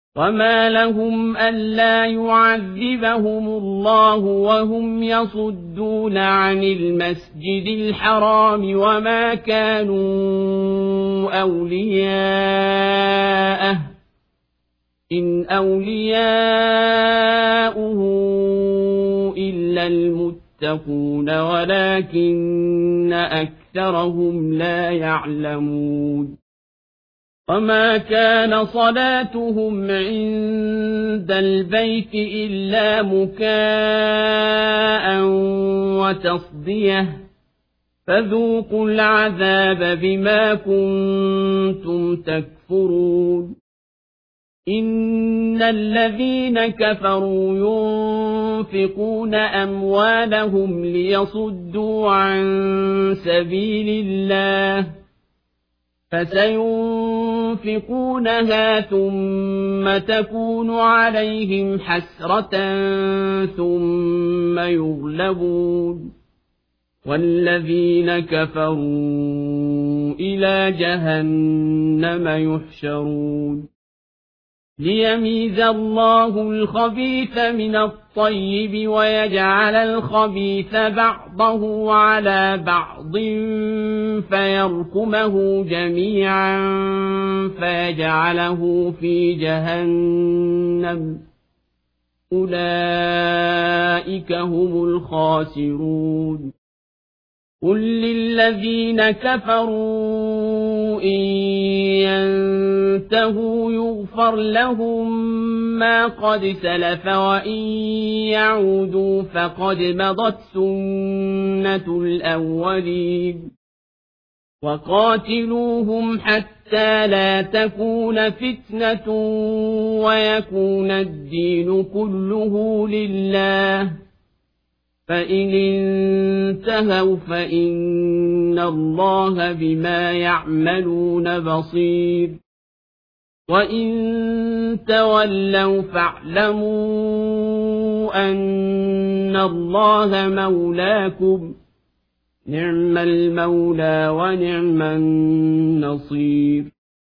وما لهم ألا يعذبهم الله وهم يصدون عن المسجد الحرام وما كانوا أولياءه إن أولياؤه إلا المتقون ولكن أكثرهم لا يعلمون وما كان صلاتهم عند البيت إلا مكاء وتصدية فذوقوا العذاب بما كنتم تكفرون إن الذين كفروا ينفقون أموالهم ليصدوا عن سبيل الله فسينفقونها ثم تكون عليهم حسرة ثم يغلبون والذين كفروا إلى جهنم يحشرون ليميز الله الخبيث من الطيب ويجعل الخبيث بعضه على بعض فيركمه جميعا فيجعله في جهنم أولئك هم الخاسرون قل للذين كفروا إن ينتهوا يغفر لهم ما قد سلف وإن يعودوا فقد مضت سنة الأولين وقاتلوهم حتى لا تكون فتنة ويكون الدين كله لله فإن انتهوا فإن الله بما يعملون بصير وإن تولوا فاعلموا أن الله مولاكم نعم المولى ونعم النصير